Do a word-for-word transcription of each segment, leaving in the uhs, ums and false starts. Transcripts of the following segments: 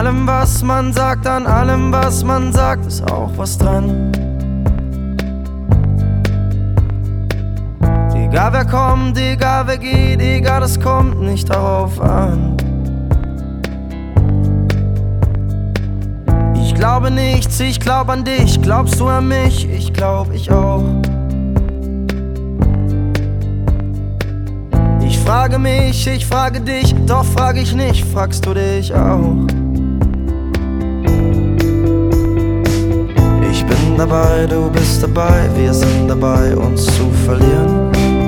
allem, was man sagt, an allem, was man sagt, ist auch was dran. Egal wer kommt, egal wer geht, egal, es kommt nicht darauf an. Ich glaube nichts, ich glaub an dich, glaubst du an mich? Ich glaub, ich auch. Ich frage mich, ich frage dich, doch frage ich nicht, fragst du dich auch? Ich bin dabei, du bist dabei, wir sind dabei, uns zu verlieren.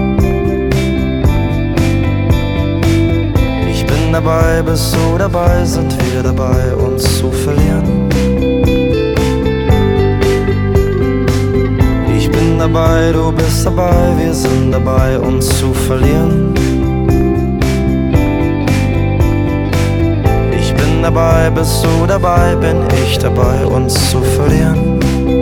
Ich bin dabei, bist du dabei, sind wir dabei, uns zu verlieren. Ich bin dabei, du bist dabei, wir sind dabei, uns zu verlieren. Ich bin dabei, bist du dabei, bin ich dabei, uns zu verlieren.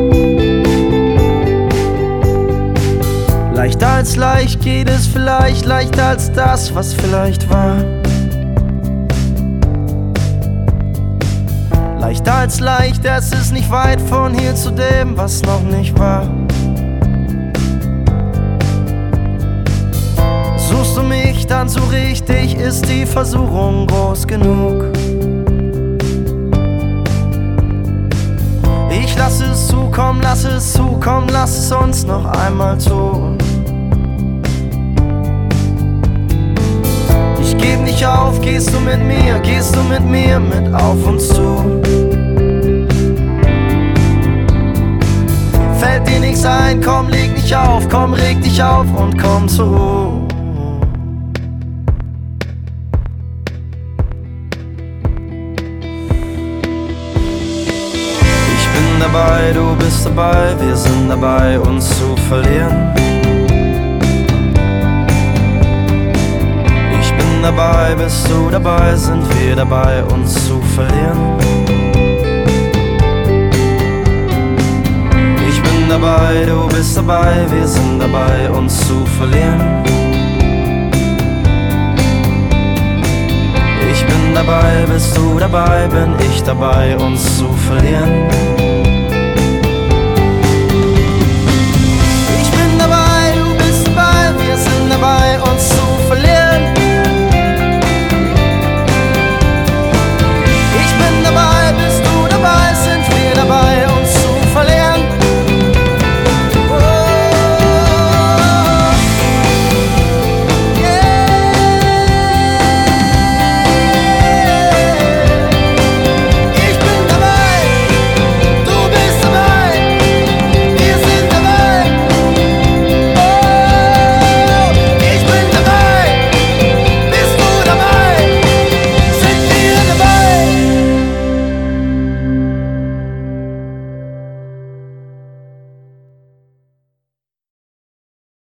Leichter als leicht geht es vielleicht, leichter als das, was vielleicht war. Leichter als leicht, es ist nicht weit von hier zu dem, was noch nicht war. Suchst du mich, dann such ich dich, ist die Versuchung groß genug? Ich lass es zukommen, lass es zukommen, lass es uns noch einmal tun. Ich geb nicht auf, gehst du mit mir, gehst du mit mir mit auf uns zu. Fällt dir nichts ein, komm, leg nicht auf, komm, reg dich auf und komm zur Ruhe. Ich bin dabei, du bist dabei, wir sind dabei, uns zu verlieren. Ich bin dabei, bist du dabei, sind wir dabei, uns zu verlieren. Ich bin dabei, du bist dabei, wir sind dabei, uns zu verlieren. Ich bin dabei, bist du dabei, bin ich dabei, uns zu verlieren.